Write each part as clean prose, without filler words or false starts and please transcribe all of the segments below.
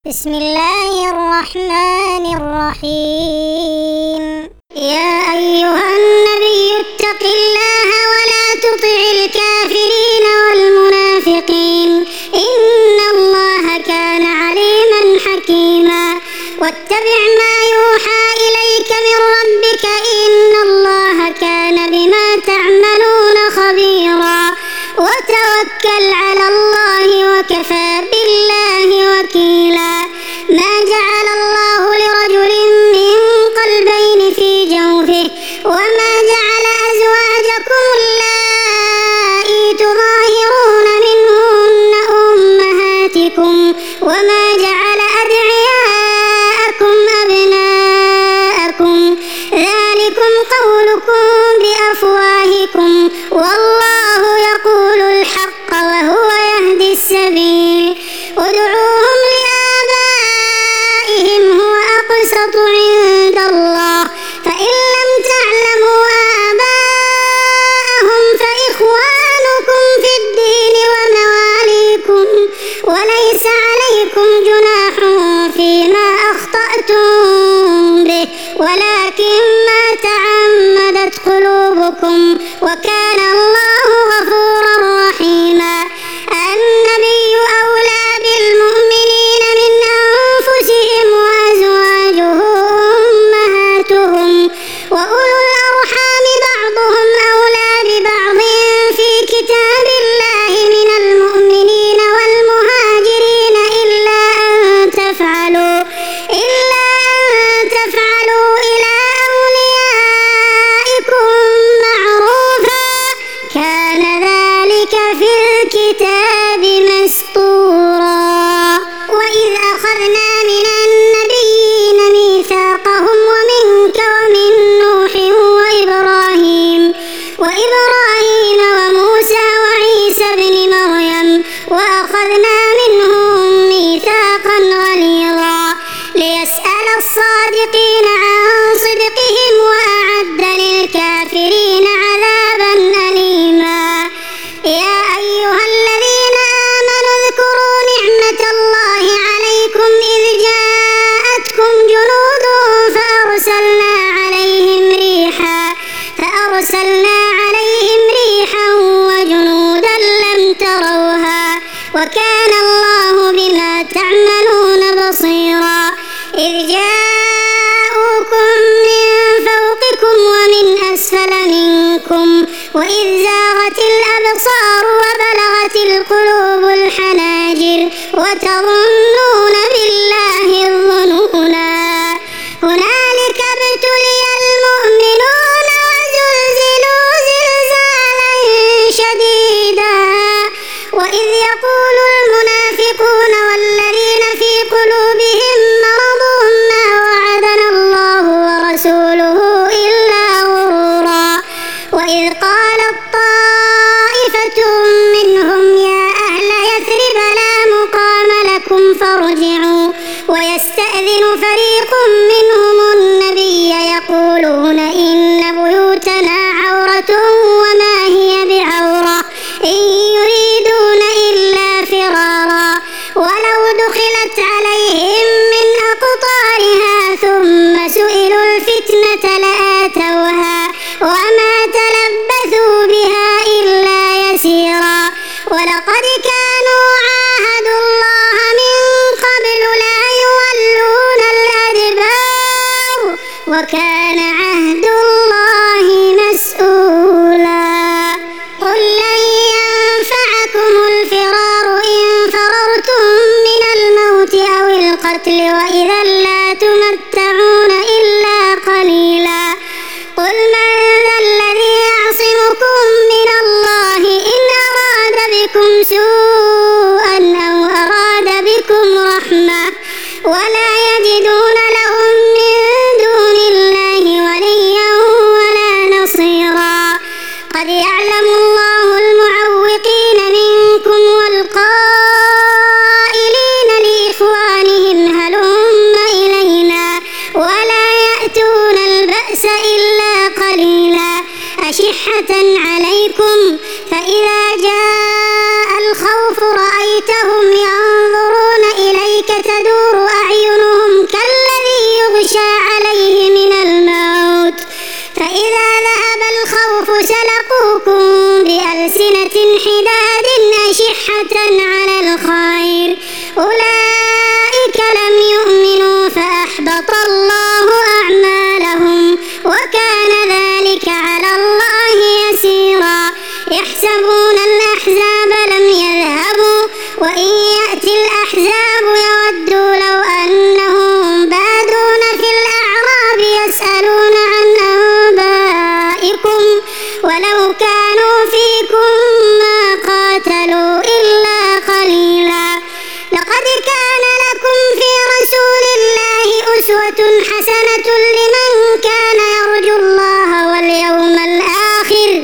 بسم الله الرحمن الرحيم. يا أيها النبي اتق الله ولا تطع الكافرين والمنافقين إن الله كان عليما حكيما. واتبع ما يوحى إليك من ربك إن الله كان بما تعملون خبيرا. وتوكل على الله وكفى بالله وكيلا. ما جعل الله لرجل من قلبين في جوفه وما جعل أزواجكم اللائي تظاهرون منهن أمهاتكم وما جعل أدعياءكم أبناءكم ذلكم قولكم بأفواهكم والله يقول الحق وهو يهدي السبيل. ادعوهم لآبائهم هو أقسط عند الله فإن لم تعلموا آباءهم فإخوانكم في الدين ومواليكم وليس عليكم جناح فيما أخطأتم به ولكن ما تعمدت قلوبكم وكان الله غفورا رحيما. النبي أولى بالمؤمنين من أنفسهم وأزواجه أمهاتهم وأولو الأرحام بعضهم أولى ببعض في كتاب الله من المؤمنين والمهاجرين إلا أن تفعلوا إلى أوليائكم معروفا كان ذلك في الكتاب مسطورا. وإذ أخذنا من النبيين ميثاقهم ومنك ومن نوح وإبراهيم وموسى وعيسى ابن مريم وأخذنا منهم ميثاقا غليظا ليسأل الصادقين عن صدقهم وأعد للكافرين عذابا أليما. يا أيها الذين آمنوا اذكروا نعمة الله عليكم إذ جاءتكم جنود فأرسلنا عليهم ريحا وجنودا لم تروها وكان الله بما تعملون بصيرا. إذ جاءوكم من فوقكم ومن أسفل منكم وإذ زاغت الأبصار وبلغت القلوب الحناجر وتظنون بالله الظنونا. هنالك ابتلي المؤمنون وزلزلوا زلزالا شديدا. وإذ يقول المنافقون والذين في قلوبهم مرض ما وعدنا الله ورسوله إلا غرورا. وإذ قالت طائفة منهم يا أهل يثرب لا مقام لكم فارجعوا ويستأذن فريق منهم النبي يقولون إن بيوتنا عورة وما هي بعورة إن يريدون إلا فرارا ولو دخلت عليهم من أقطارها ثم سئلوا الفتنة لآتوها وما تلبثوا بها إلا يسيرا. ولقد كانوا عاهدوا الله من قبل لا يولون الأدبار وكان عهد الله مسؤولا. قل لن ينفعكم الفرار إن فررتم من الموت أو القتل وإذا لا تمتعون إلا قليلا. قل من ذا الذي يعصمكم من الله إن أراد بكم سوءا أو أراد بكم رحمة ولا يجدون لهم من دون الله وليا ولا نصيرا. قد يعلم الله المعوقين منكم والقائلين لإخوانهم هلم إلينا ولا يأتون البأس إلا قليلا أشحة عليكم فإذا جاء الخوف رأيتهم ينظرون إليك تدور أعينهم كالذي يغشى عليه من الموت فإذا ذهب الخوف سلقوكم بألسنة حداد أشحة على الخير أولئك لم يؤمنوا فأحبط الله أعمالهم وكان ذلك على الله يسيرا يحسبون الأحزاب لم يذهبوا وإن يأتي الأحزاب يودوا لو أنهم بادون في الأعراب يسألون عن أنبائكم ولو كانوا فيكم ما قاتلوا إلا قليلا لقد كان لكم في رسول الله أسوة حسنة لمن كان يرجو الله واليوم الآخر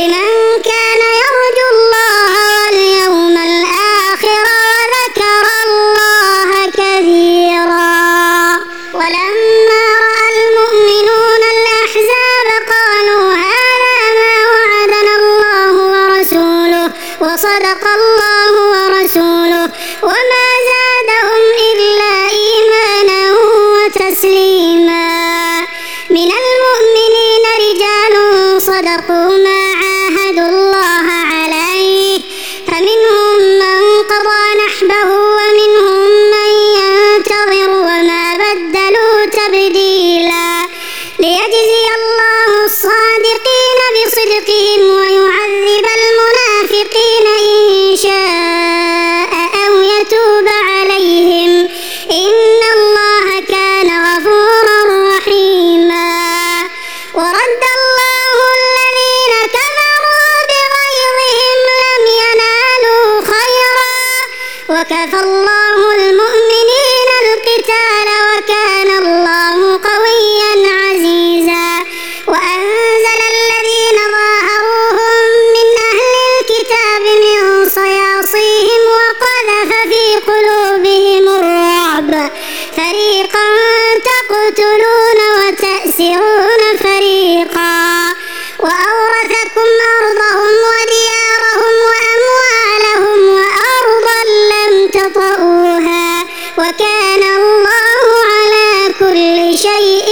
وذكر الله كثيرا ولما رأى المؤمنون الأحزاب قالوا هذا ما وعدنا الله ورسوله وصدق الله ورسوله وما زادهم إلا إيمانا وتسليما من المؤمنين رجال صدقوا ما عاهدوا الله عليه فمنهم من قضى نحبه ومنهم من ينتظر وما بدلوا تبديلا ليجزي الله الصادقين بصدقهم ويعذب المنافقين إن شاء أو يتوب عليهم إن الله كان غفورا رحيما ورد الله الذين كفروا بغيظهم لم ينالوا خيرا وكفى الله المؤمنين القتال وكان الله قويا عزيزا وأنزل الذين ظاهروهم من أهل الكتاب من صياصيهم وقذف في قلوبهم الرعب فريقا تقتلون وتأسرون فريقا وأورثكم أرضهم وديارهم وأموالهم وأرضا لم تطئوها وكان الله على كل شيء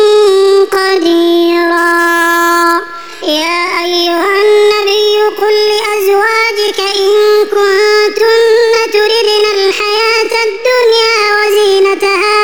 قديرا يا أيها النبي قل لأزواجك إن كنتن تردن الحياة الدنيا وزينتها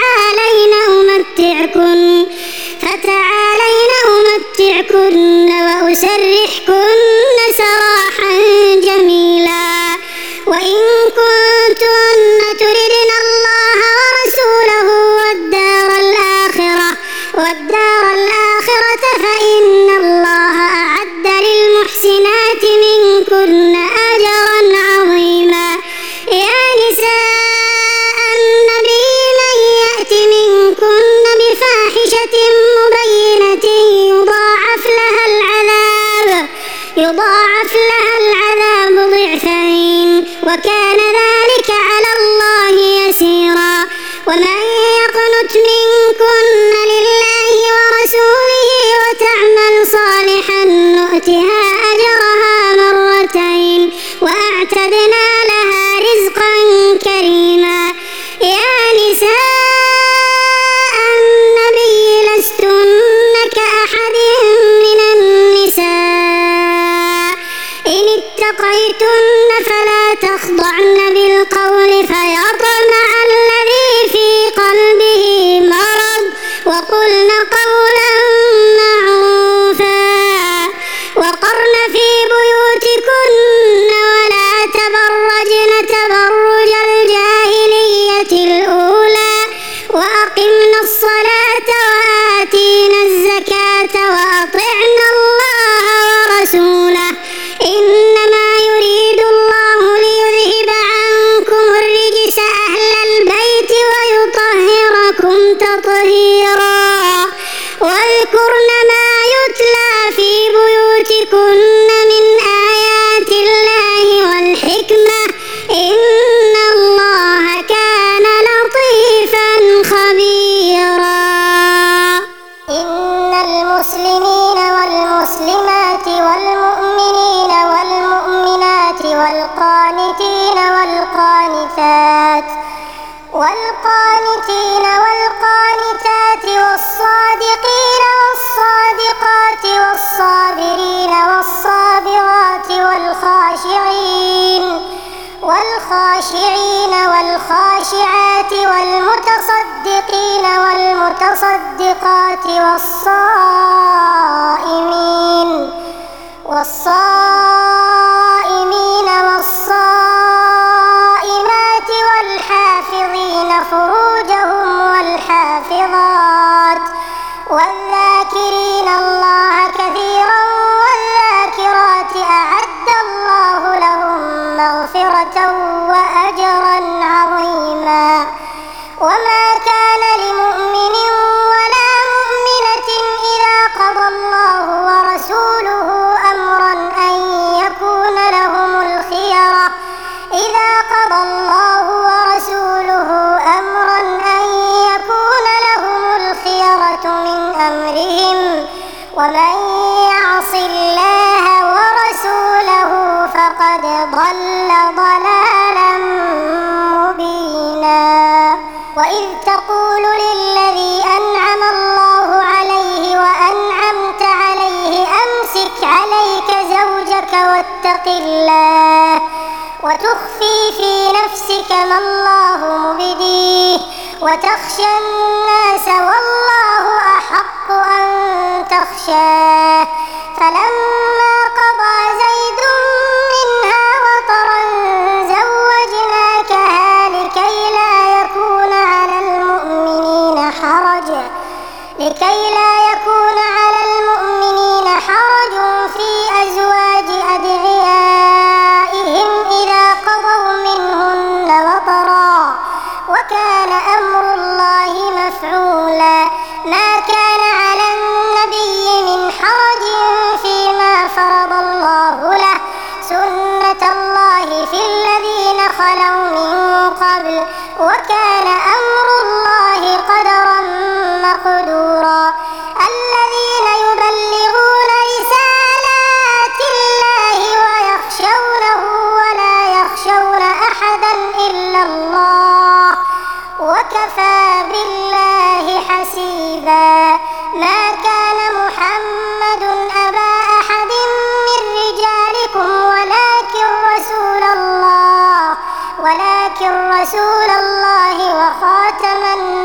فتعالين أمتعكن وأسرحكن سراحا جميلا وإن كنتن تردن الله ورسوله والدار الآخرة فإن الله أعد للمحسنات منكن أجرا عظيما يا نساء النبي من يأت منكن بفاحشة مبينة يضاعف لها العذاب ضعفين وكان ذلك على الله يسيرا ومن يقنت منكن لله ورسوله وتعمل صالحا نؤتها أجرها مرتين وأعتدنا لها رزقا كريما يا نساء النبي لستن كأحد من النساء إن اتقيتن فلا تخضعن بالقول فيطمع الذي في قلبه مرض وقلن قولا معروفا وقرن في بيوتكن ولا تبرجن تبرج الجاهلية الأولى وأقمنا الصلاة وآتينا الزكاة وأطعنا الله ورسوله إنما يريد الله ليذهب عنكم الرجس أهل البيت ويطهركم تطهيرا واذكرن ما يتلى في بيوتكن من آيات الله والحكمة إن الله كان لطيفا خبيرا إن المسلمين والمسلمات والمؤمنين والمؤمنات والقانتين والقانتات والقانتين والقانتات والصادقين والصادقات والصابرين والصابرات والخاشعين والخاشعات والمتصدقين والمتصدقات والصائمين والصائمات والحافظين فروجهم والحافظات والذاكرين الله كثيرا والذاكرات أعد الله لهم مغفرة وأجرا عظيما. وما كان لمؤمن ولا مؤمنة إذا قضى الله ورسوله أمرا أن يكون لهم الخيرة من أمرهم ومن يعص الله ورسوله فقد ضل ضلالا مبينا. وإذ تقول للذي أنعم الله عليه وأنعمت عليه أمسك عليك زوجك واتق الله وتخفي في نفسك ما الله مبديه وتخشى الناس والله أحق أن تخشاه. فلما قضى زيد منها وطرا زوجناكها لكي لا يكون على المؤمنين حرج في أزواج أدعيائهم إذا قضوا منهن وطرا وكان أمر الله مفعولا. ما كان على النبي من حرج فيما فرض الله له سنة الله في الذين خلوا من قبل وكان أمر الله قدرا مقدورا. الذين يبلغون رسالات الله ويخشونه ولا يخشون أحدا إلا الله وكفى بالله حسيبا. ما كان محمد أبا أحد من رجالكم ولكن رسول الله وخاتم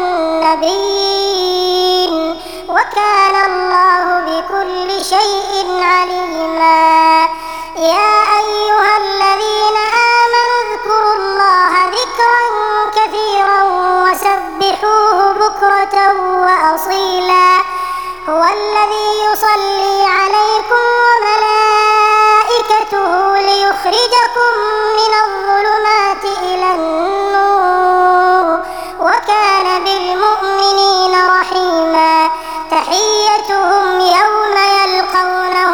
النبيين وكان الله بكل شيء عليما. يا أيها الذين آمنوا اذكروا الله ذكرا كثيرا وسبحوه بكرة وأصيلا. هو الذي يصلي عليكم وملائكته ليخرجكم من الظلمات إلى النور وكان بالمؤمنين رحيما. تحيتهم يوم يلقونه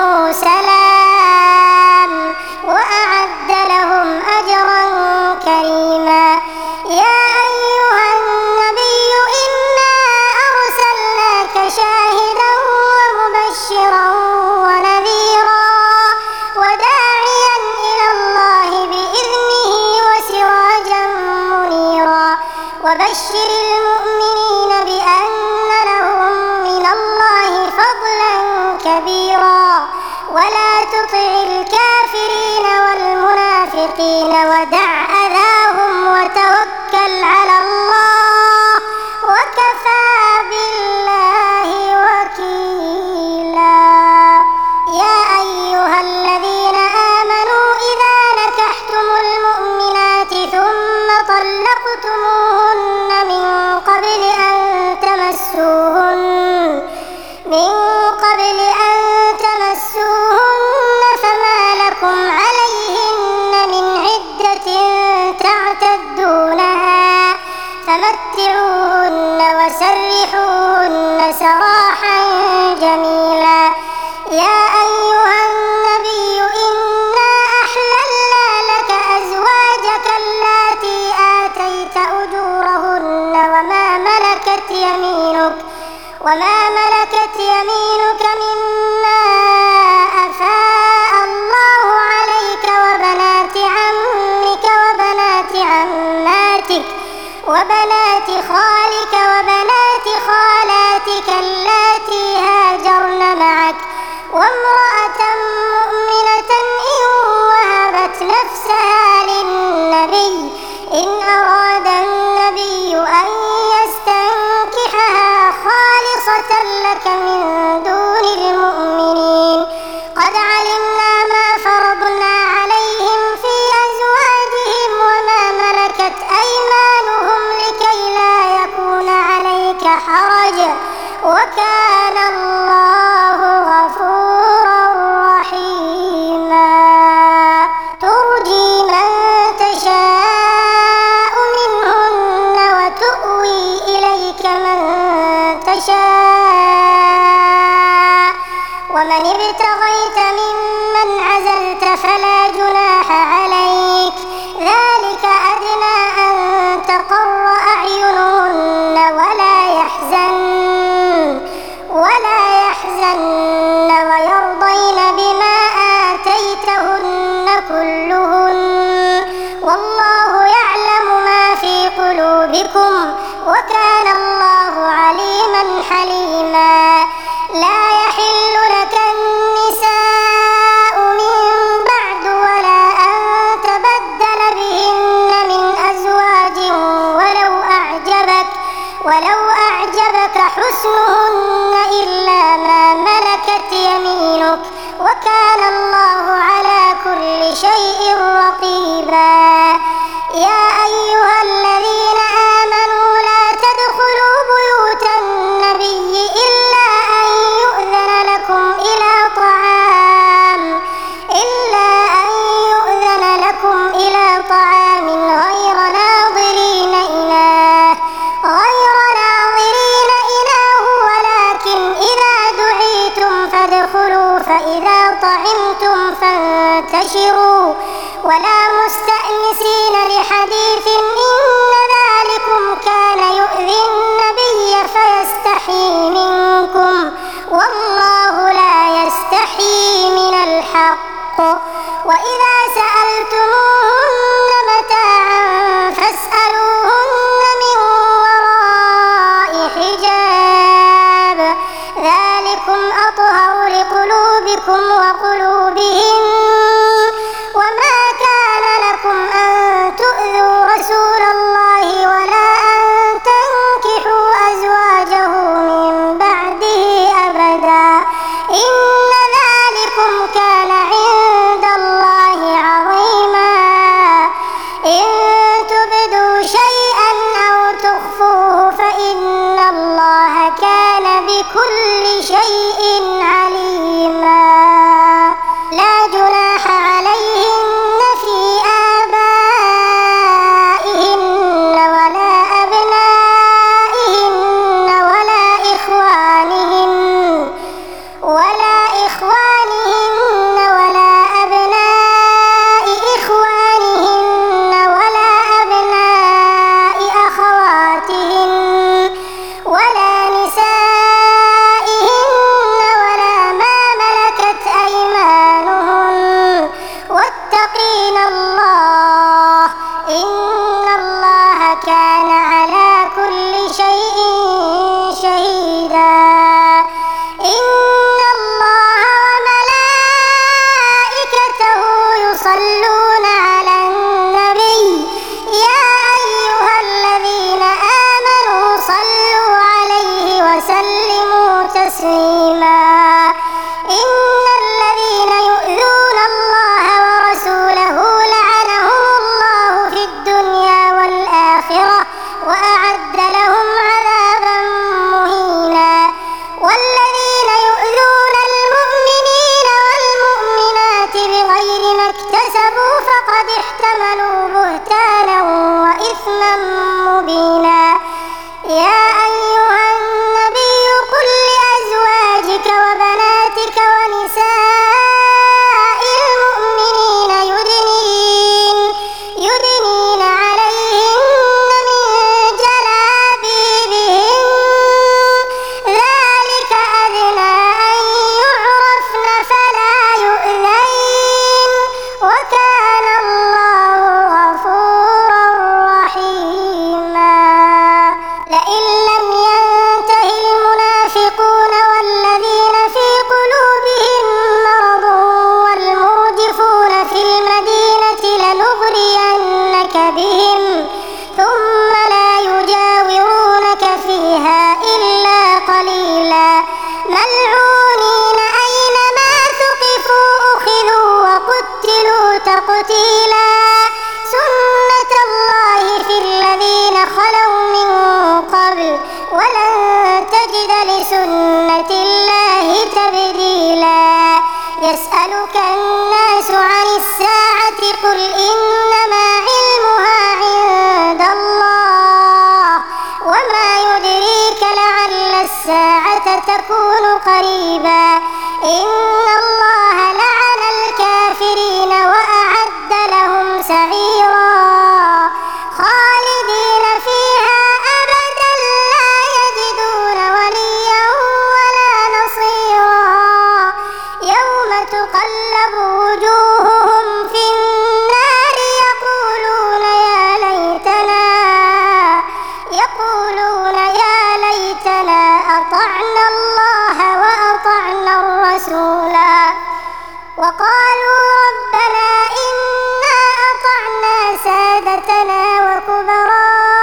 سلام وأعد لهم أجرا كريما. يا أيها النبي إنا أرسلناك شاهدا ومبشرا ونذيرا وداعيا إلى الله بإذنه وسراجا منيرا. وبشر المؤمنين بأن لهم من الله فضلا كبيرا. ولا تطع الكافرين والمنافقين ودع أذاهم وتوكل على الله وكفى بالله وكيلا. يا أيها الذين آمنوا إذا نكحتم المؤمنات ثم طلقتموهن من قبل أن تمسوهن فما لكم عليهن من عدة تعتدونها فمتعوهن وسرحوهن سراحا جميلا. يا أيها النبي إنا أحللنا لك أزواجك اللاتي آتيت أجورهن وما ملكت يمينك مما أفاء الله عليك وبنات عمك وبنات عماتك وامرأة مؤمنة إن وهبت نفسها للنبي إن أراد النبي أن يستنكحها خالصة لك من دون المؤمنين قد علمنا ما فرضنا عليهم في أزواجهم وما ملكت أيمانهم لكي لا يكون عليك حرج وكان الله غفورا رحيما ترجي من تشاء منهن وتؤوي إليك من تشاء ومن ابتغيت ممن عزلت فلا جناح عليك ذلك أدنى أن تقر أعينهن ولا يحزن ويرضين بما آتيتهن كلهن والله يعلم ما في قلوبكم وكان الله عليما حليما لا يحل لك النساء من بعد ولا أن تبدل بهن من أزواج ولو أعجبك حسنهن إلا ما ملكت يمينك وكان الله على كل شيء رقيبا يا أيها الذين آمنوا لا تدخلوا بيوت النبي إلا أن يؤذن لكم إلى طعام غير ناظرين إناه ولكن إذا دعيتم فادخلوا فإذا طعمتم فانتشروا ولا مستأنسين لحديث إن ذلكم كان يؤذي النبي فيستحيي منكم والله لا يستحيي من الحق وإذا سألتموهن متاعا فاسألوهن من وراء حجاب ذلكم أطهر لقلوبكم وقلوبهم وما كان لكم أن تؤذوا رسول الله ولا أن تنكحوا أزواجه من بعده أبدا إن ذلكم كان عند الله عظيما إن تبدوا شيئا أو تخفوه فإن الله كان بكل شيء عليما لا جناح عليهن في آبائهن ولا أبنائهن ولا إخوانهن ولا أبناء إخوانهن ولا أبناء أخواتهن ولا نسائهن ولا ما ملكت أيمانهن واتقين الله إن الله كان على كل شيء شهيدا إن الله وملائكته يصلون على النبي يا أيها الذين آمنوا صلوا عليه وسلموا تسليما إن الذين يؤذون الله ورسوله لعنهم الله في الدنيا والآخرة وأعد لهم عذابا مهينا والذين يؤذون المؤمنين والمؤمنات بغير ما اكتسبوا فقد احتملوا بهتانا وإثما مبينا يا أيها النبي قل لأزواجك تجد لسنة الله تبديلا يسألك الناس عن الساعة قل إنما علمها عند الله وما يدريك لعل الساعة تكون قريبا إن الله لعن الكافرين وأعد لهم سعيرا خالدين فيها أبدا لا يجدون وليا ولا نصيرا يوم تقلب وجوههم في النار يقولون يا ليتنا أطعنا الله وأطعنا الرسولا وقالوا ربنا إنا أطعنا سادتنا وكبراءنا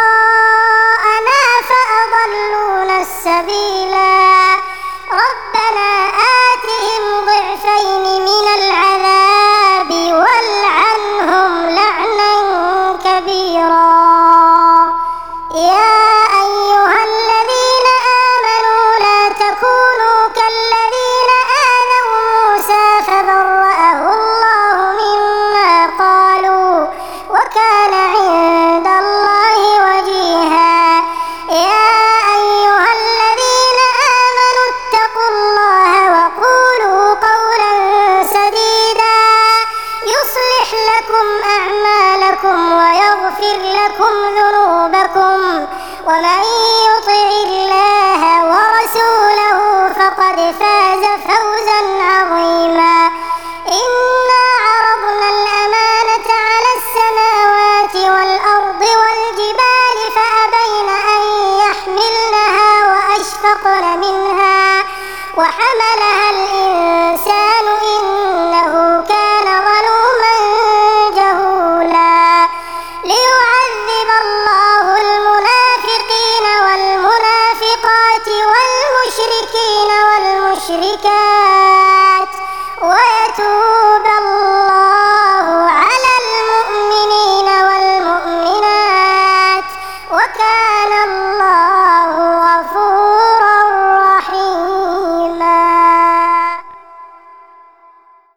فأضلونا السبيلا ربنا آتهم ضعفين من العذاب والعنهم لعنا كبيرا يا أيها الذين آمنوا لا تكونوا كالذين آذوا موسى فبرأه الله مما قالوا وكان عند الله وجيها يا أيها الذين آمنوا اتقوا الله وقولوا قولا سديدا يصلح لكم أعمالكم ويغفر لكم ذنوبكم ومن يطع الله ورسوله فقد فاز فوزا عظيما إنا عرضنا الأمانة على السماوات والأرض والجبال فأبين أن يحملنها وأشفقن منها وحملها الإنسان إنه كان ظلوما جهولا ليعذب الله المنافقين والمنافقات والمشركين والمشركات